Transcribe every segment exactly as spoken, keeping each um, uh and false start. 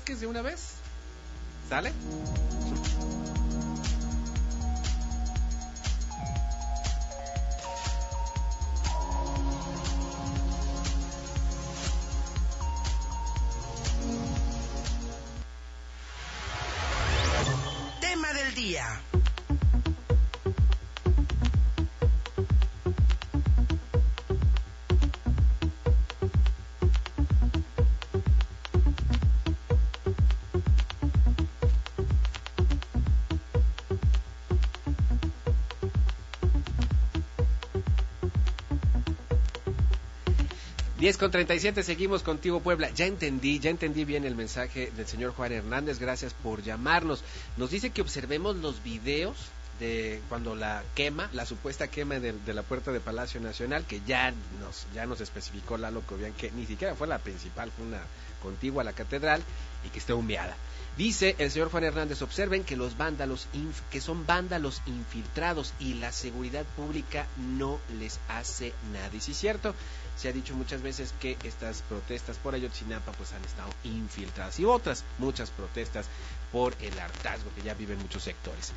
Velázquez de una vez. ¿Sale? Tema del día. diez con treinta y siete, seguimos contigo, Puebla. Ya entendí, ya entendí bien el mensaje del señor Juan Hernández, gracias por llamarnos. Nos dice que observemos los videos de cuando la quema, la supuesta quema de, de la puerta de Palacio Nacional, que ya nos ya nos especificó Lalo Cobian que ni siquiera fue la principal, fue una contigua a la catedral y que está humeada. Dice el señor Juan Hernández, observen que los vándalos, inf, que son vándalos infiltrados y la seguridad pública no les hace nada. Y sí es cierto, se ha dicho muchas veces que estas protestas por Ayotzinapa pues han estado infiltradas y otras muchas protestas por el hartazgo que ya viven muchos sectores.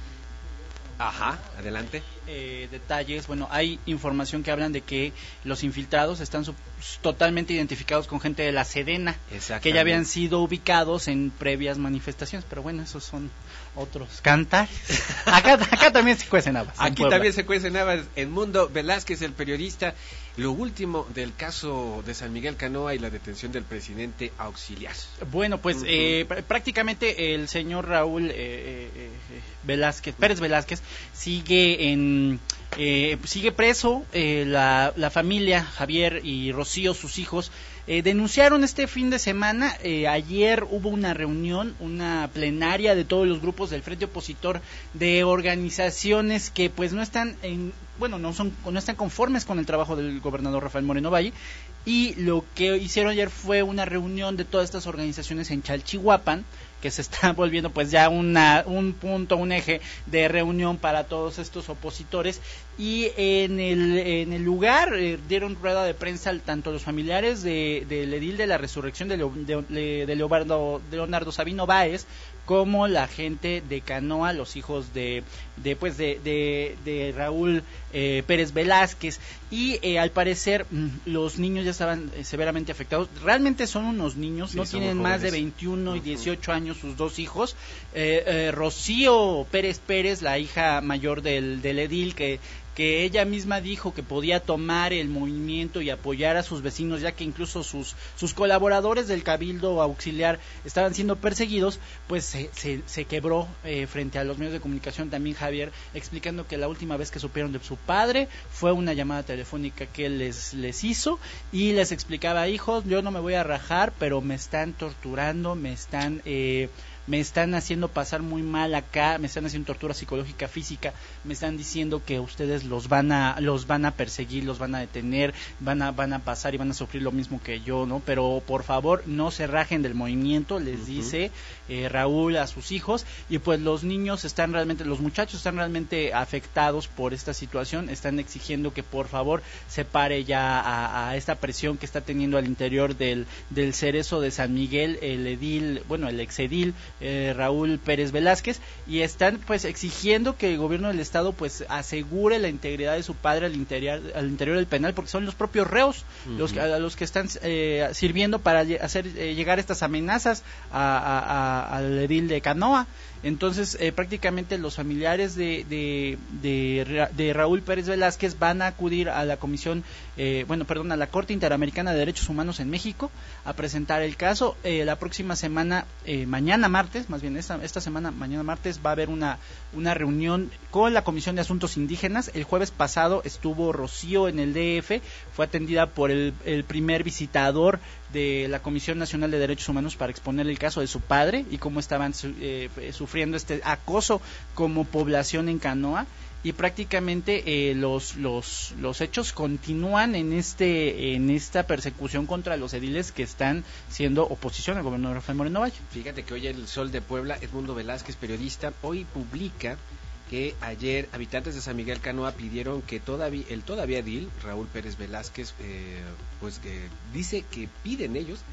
Ajá, adelante. Eh, detalles, bueno, hay información que hablan de que los infiltrados están sub, totalmente identificados con gente de la Sedena, que ya habían sido ubicados en previas manifestaciones, pero bueno, esos son otros cantares. Acá, acá también se cuecen habas. Aquí también se cuecen habas. Edmundo Velázquez, el periodista, lo último del caso de San Miguel Canoa y la detención del presidente auxiliar. Bueno, pues uh-huh. eh, prácticamente el señor Raúl eh, eh, Velázquez, Pérez Velázquez, sigue en eh, sigue preso. eh, la, la familia, Javier y Rocío, sus hijos, eh, denunciaron este fin de semana. eh, ayer hubo una reunión, una plenaria de todos los grupos del frente opositor, de organizaciones que pues no están en, bueno, no son, no están conformes con el trabajo del gobernador Rafael Moreno Valle, y lo que hicieron ayer fue una reunión de todas estas organizaciones en Chalchihuapan, que se está volviendo pues ya una un punto, un eje de reunión para todos estos opositores, y en el en el lugar eh, dieron rueda de prensa tanto los familiares de del edil de la Resurrección de, Leo, de, de Leobardo, de Leonardo Sabino Báez, como la gente de Canoa, los hijos de de pues de de, de Raúl eh, Pérez Velázquez, y eh, al parecer los niños ya estaban eh, severamente afectados. Realmente son unos niños, sí, no tienen más de veintiuno y dieciocho años sus dos hijos. eh, eh, Rocío Pérez Pérez, la hija mayor del, del edil, que que ella misma dijo que podía tomar el movimiento y apoyar a sus vecinos, ya que incluso sus sus colaboradores del Cabildo Auxiliar estaban siendo perseguidos, pues se, se, se quebró eh, frente a los medios de comunicación también Javier, explicando que la última vez que supieron de su padre fue una llamada telefónica que él les, les hizo, y les explicaba: hijos, yo no me voy a rajar, pero me están torturando, me están... Eh, me están haciendo pasar muy mal acá, me están haciendo tortura psicológica, física, me están diciendo que ustedes los van a los van a perseguir, los van a detener, van a van a pasar y van a sufrir lo mismo que yo, ¿no? Pero por favor, no se rajen del movimiento, les uh-huh. dice eh, Raúl a sus hijos. Y pues los niños están realmente, los muchachos están realmente afectados por esta situación, están exigiendo que por favor se pare ya a, a esta presión que está teniendo al interior del del Cerezo de San Miguel el edil, bueno, el exedil Eh, Raúl Pérez Velázquez, y están pues exigiendo que el gobierno del estado pues asegure la integridad de su padre al interior al interior del penal, porque son los propios reos uh-huh. los que, a los que están eh, sirviendo para hacer eh, llegar estas amenazas a, a, a, al edil de Canoa. Entonces eh, prácticamente los familiares de, de, de, de Raúl Pérez Velázquez van a acudir a la comisión, eh, bueno, perdón, a la Corte Interamericana de Derechos Humanos en México a presentar el caso. Eh, la próxima semana, eh, mañana martes, más bien esta, esta semana, mañana martes, va a haber una, una reunión con la Comisión de Asuntos Indígenas. El jueves pasado estuvo Rocío en el D F, fue atendida por el, el primer visitador de la Comisión Nacional de Derechos Humanos para exponer el caso de su padre y cómo estaban eh, sufriendo este acoso como población en Canoa, y prácticamente eh, los los los hechos continúan en este en esta persecución contra los ediles que están siendo oposición al gobernador Rafael Moreno Valle. Fíjate que hoy el Sol de Puebla, Edmundo Velázquez, periodista, hoy publica que ayer habitantes de San Miguel Canoa pidieron que todavía el todavía edil Raúl Pérez Velázquez eh, pues que dice que piden ellos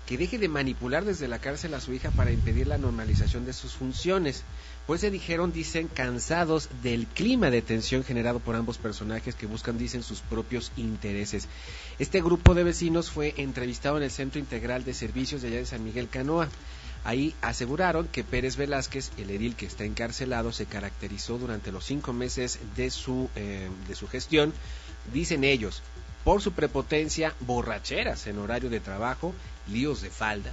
que deje de manipular desde la cárcel a su hija para impedir la normalización de sus funciones. Pues se dijeron, dicen, cansados del clima de tensión generado por ambos personajes que buscan, dicen, sus propios intereses. Este grupo de vecinos fue entrevistado en el Centro Integral de Servicios de allá de San Miguel Canoa. Ahí aseguraron que Pérez Velázquez, el edil que está encarcelado, se caracterizó durante los cinco meses de su, eh, de su gestión, dicen ellos, por su prepotencia, borracheras en horario de trabajo, líos de faldas,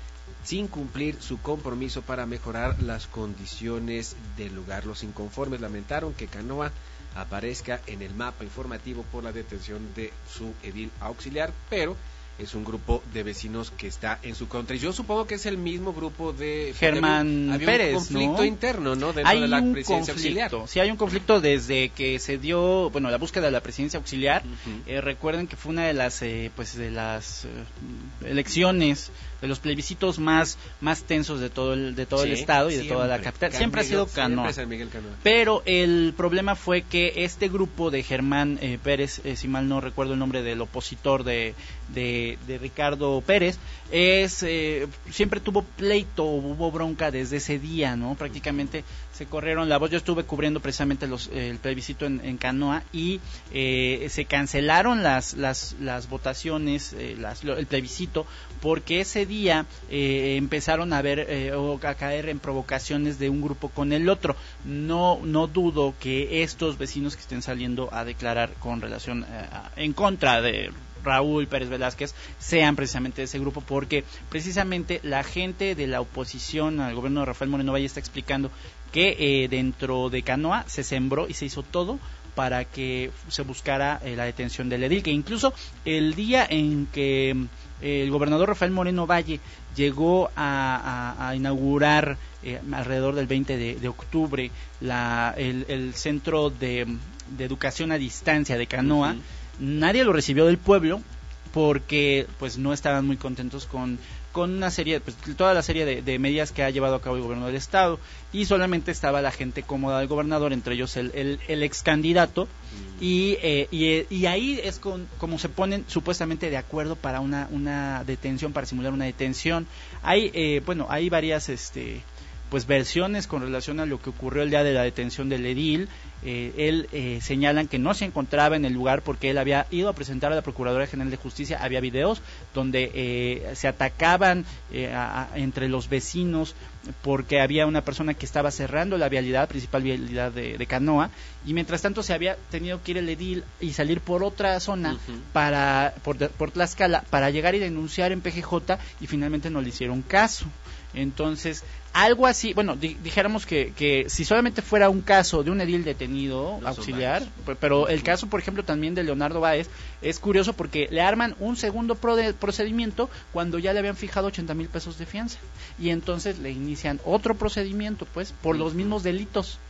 sin cumplir su compromiso para mejorar las condiciones del lugar. Los inconformes lamentaron que Canoa aparezca en el mapa informativo por la detención de su edil auxiliar, pero es un grupo de vecinos que está en su contra. Y yo supongo que es el mismo grupo de Germán había, había Pérez, un conflicto ¿no? interno, ¿no? Dentro hay de la un presidencia conflicto, auxiliar. Sí, hay un conflicto desde que se dio, bueno, la búsqueda de la presidencia auxiliar. Uh-huh. Eh, recuerden que fue una de las, eh, pues, de las eh, elecciones, de los plebiscitos más más tensos de todo el de todo sí, el estado y de toda la capital. Siempre ha sido Canoa. San Miguel Canoa. Pero el problema fue que este grupo de Germán eh, Pérez, eh, si mal no recuerdo el nombre del opositor de de, de Ricardo Pérez, es eh, siempre tuvo pleito, hubo bronca desde ese día, ¿no? Prácticamente se corrieron la voz. Yo estuve cubriendo precisamente los, eh, el plebiscito en, en Canoa y eh, se cancelaron las las las votaciones, eh, las, el plebiscito, porque ese día eh, empezaron a ver eh, o a caer en provocaciones de un grupo con el otro. No no dudo que estos vecinos que estén saliendo a declarar con relación eh, en contra de Raúl Pérez Velázquez sean precisamente de ese grupo, porque precisamente la gente de la oposición al gobierno de Rafael Moreno Valle está explicando que eh, dentro de Canoa se sembró y se hizo todo para que se buscara eh, la detención del edil, que incluso el día en que eh, el gobernador Rafael Moreno Valle llegó a, a, a inaugurar eh, alrededor del veinte de octubre la, el, el centro de, de educación a distancia de Canoa, uh-huh. Nadie lo recibió del pueblo porque pues no estaban muy contentos con con una serie, pues toda la serie de, de medidas que ha llevado a cabo el gobierno del estado, y solamente estaba la gente cómoda del gobernador, entre ellos el, el, el ex candidato, mm. y, eh, y, y ahí es con, como se ponen supuestamente de acuerdo para una, una detención, para simular una detención. Hay, eh, bueno, hay varias este pues versiones con relación a lo que ocurrió el día de la detención del edil. Eh, él eh, señalan que no se encontraba en el lugar porque él había ido a presentar a la Procuraduría General de Justicia. Había videos donde eh, se atacaban eh, a, a, entre los vecinos porque había una persona que estaba cerrando la vialidad, principal vialidad de, de Canoa, y mientras tanto se había tenido que ir el edil y salir por otra zona, uh-huh. para por, por Tlaxcala, para llegar y denunciar en P G J, y finalmente no le hicieron caso. Entonces, algo así, bueno, di, dijéramos que, que si solamente fuera un caso de un edil detenido, no auxiliar, pero el caso, por ejemplo, también de Leonardo Báez, es curioso porque le arman un segundo pro de, procedimiento cuando ya le habían fijado ochenta mil pesos de fianza, y entonces le inician otro procedimiento, pues, por los mismos delitos,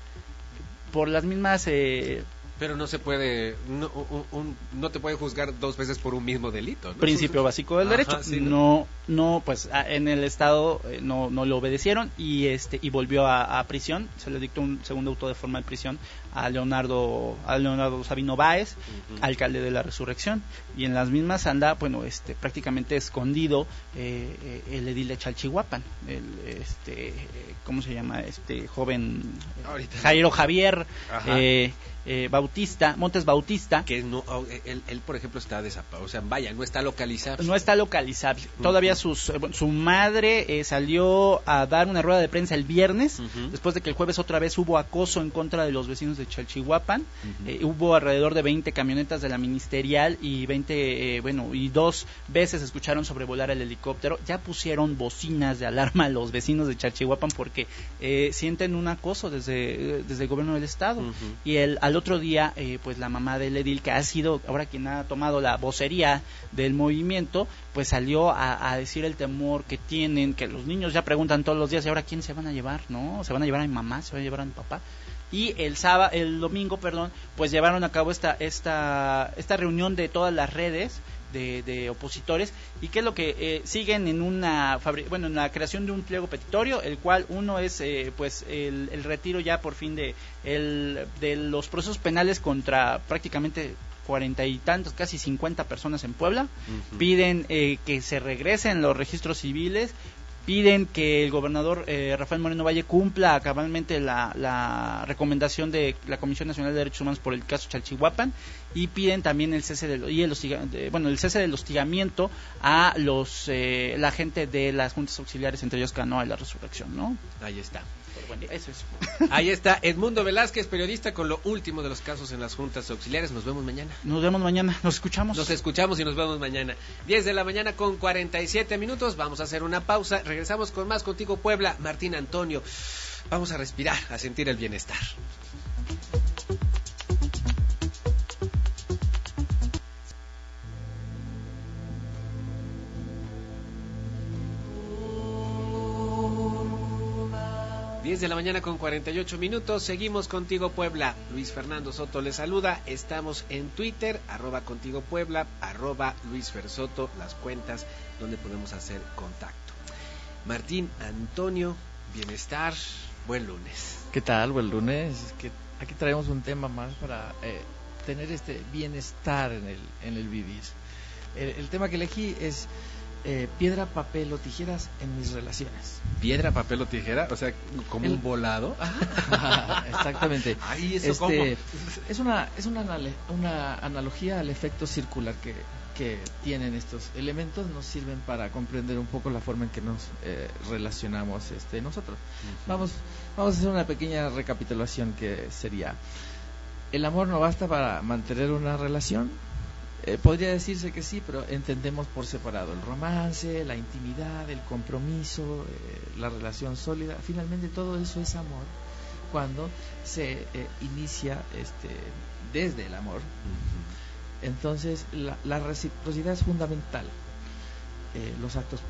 por las mismas... Eh, Pero no se puede, no, un, un, no te puede juzgar dos veces por un mismo delito, ¿no? Principio básico del Ajá, derecho. Sí, ¿no? no, no, pues en el estado eh, no, no lo obedecieron y este y volvió a, a prisión. Se le dictó un segundo auto de forma de prisión a Leonardo, a Leonardo Sabino Báez, uh-huh. alcalde de la Resurrección, y en las mismas anda, bueno, este, prácticamente escondido eh, eh, el edil de Chalchihuapan, el, este, ¿cómo se llama? Este joven Ahorita. Jairo Javier. Eh, eh, Bautista, Montes Bautista, que no, él, él por ejemplo está desaparecido, o sea, vaya, no está localizable. No está localizable. Uh-huh. Todavía sus, bueno, su madre eh, salió a dar una rueda de prensa el viernes, uh-huh. después de que el jueves otra vez hubo acoso en contra de los vecinos de Chalchihuapan. Uh-huh. Eh, hubo alrededor de veinte camionetas de la ministerial y veinte, eh, bueno, y dos veces escucharon sobrevolar el helicóptero. Ya pusieron bocinas de alarma a los vecinos de Chalchihuapan porque eh, sienten un acoso desde, desde el gobierno del estado. Uh-huh. Y el al otro día, eh, pues la mamá del edil, que ha sido ahora quien ha tomado la vocería del movimiento, pues salió a, a decir el temor que tienen, que los niños ya preguntan todos los días, ¿y ahora quién se van a llevar? ¿No? ¿Se van a llevar a mi mamá? ¿Se van a llevar a mi papá? Y el sábado, el domingo, perdón, pues llevaron a cabo esta esta esta reunión de todas las redes de, de opositores, y que es lo que eh, siguen en una fabri- bueno en la creación de un pliego petitorio, el cual uno es eh, pues el, el retiro ya por fin de el de los procesos penales contra prácticamente cuarenta y tantos, casi cincuenta personas en Puebla. Uh-huh. Piden eh, que se regresen los registros civiles, piden que el gobernador eh, Rafael Moreno Valle cumpla cabalmente la, la recomendación de la Comisión Nacional de Derechos Humanos por el caso Chalchihuapan, y piden también el cese del y el, hostiga, de, bueno, el cese del hostigamiento a los eh, la gente de las juntas auxiliares, entre ellos Canoa y La Resurrección, ¿no? Ahí está. Bueno, eso es. Ahí está Edmundo Velázquez, periodista, con lo último de los casos en las juntas auxiliares. Nos vemos mañana. Nos vemos mañana, nos escuchamos. Nos escuchamos y nos vemos mañana. diez de la mañana con cuarenta y siete minutos. Vamos a hacer una pausa. Regresamos con más Contigo Puebla. Martín Antonio. Vamos a respirar, a sentir el bienestar. diez de la mañana con cuarenta y ocho minutos, seguimos Contigo Puebla. Luis Fernando Soto les saluda, estamos en Twitter, arroba Contigo Puebla, arroba Luis Fer Soto, las cuentas donde podemos hacer contacto. Martín Antonio, bienestar, buen lunes. ¿Qué tal? Buen lunes. Es que aquí traemos un tema más para eh, tener este bienestar en el, en el vivir. El, el tema que elegí es Eh, piedra, papel o tijeras en mis relaciones. ¿Piedra, papel o tijera? O sea, como El... un volado. Exactamente. Ay, ¿eso este, cómo? Es una, es una, una analogía al efecto circular que, que tienen estos elementos. Nos sirven para comprender un poco la forma en que nos eh, relacionamos este, nosotros. Uh-huh. Vamos, vamos a hacer una pequeña recapitulación que sería: el amor no basta para mantener una relación. Eh, podría decirse que sí, pero entendemos por separado el romance, la intimidad, el compromiso, eh, la relación sólida. Finalmente todo eso es amor cuando se eh, inicia este, desde el amor. Uh-huh. Entonces la, la reciprocidad es fundamental. Eh, los actos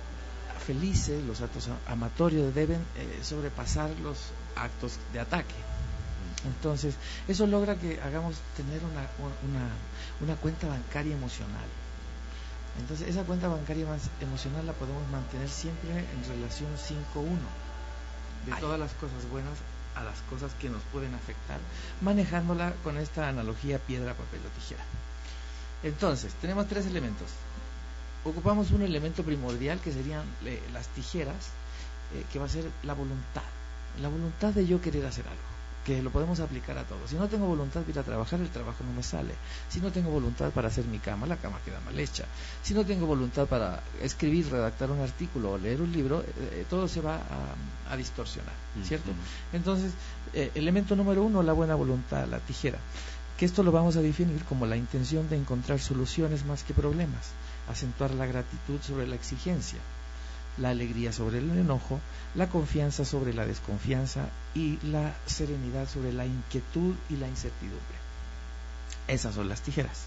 felices, los actos amatorios deben eh, sobrepasar los actos de ataque. Entonces, eso logra que hagamos tener una, una, una cuenta bancaria emocional. Entonces, esa cuenta bancaria más emocional la podemos mantener siempre en relación cinco uno. De Ay. todas las cosas buenas a las cosas que nos pueden afectar, manejándola con esta analogía piedra, papel o tijera. Entonces, tenemos tres elementos. Ocupamos un elemento primordial que serían eh, las tijeras, eh, que va a ser la voluntad. La voluntad de yo querer hacer algo, que lo podemos aplicar a todo. Si no tengo voluntad para ir a trabajar, el trabajo no me sale. Si no tengo voluntad para hacer mi cama, la cama queda mal hecha. Si no tengo voluntad para escribir, redactar un artículo o leer un libro, eh, todo se va a, a distorsionar, ¿cierto? Uh-huh. Entonces, eh, elemento número uno, la buena voluntad, la tijera, que esto lo vamos a definir como la intención de encontrar soluciones más que problemas, acentuar la gratitud sobre la exigencia, la alegría sobre el enojo, la confianza sobre la desconfianza y la serenidad sobre la inquietud y la incertidumbre. Esas son las tijeras.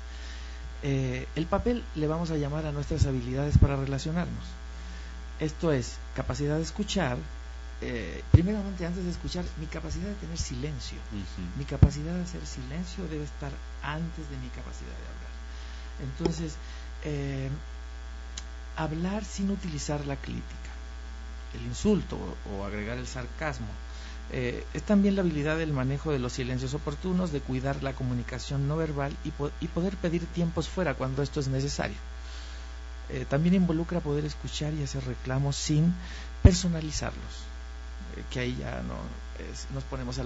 Eh, el papel le vamos a llamar a nuestras habilidades para relacionarnos. Esto es capacidad de escuchar. Eh, primeramente, antes de escuchar, mi capacidad de tener silencio. Uh-huh. Mi capacidad de hacer silencio debe estar antes de mi capacidad de hablar. Entonces, eh, hablar sin utilizar la crítica, el insulto o, o agregar el sarcasmo. Eh, es también la habilidad del manejo de los silencios oportunos, de cuidar la comunicación no verbal y, po- y poder pedir tiempos fuera cuando esto es necesario. Eh, también involucra poder escuchar y hacer reclamos sin personalizarlos, eh, que ahí ya no es, nos ponemos a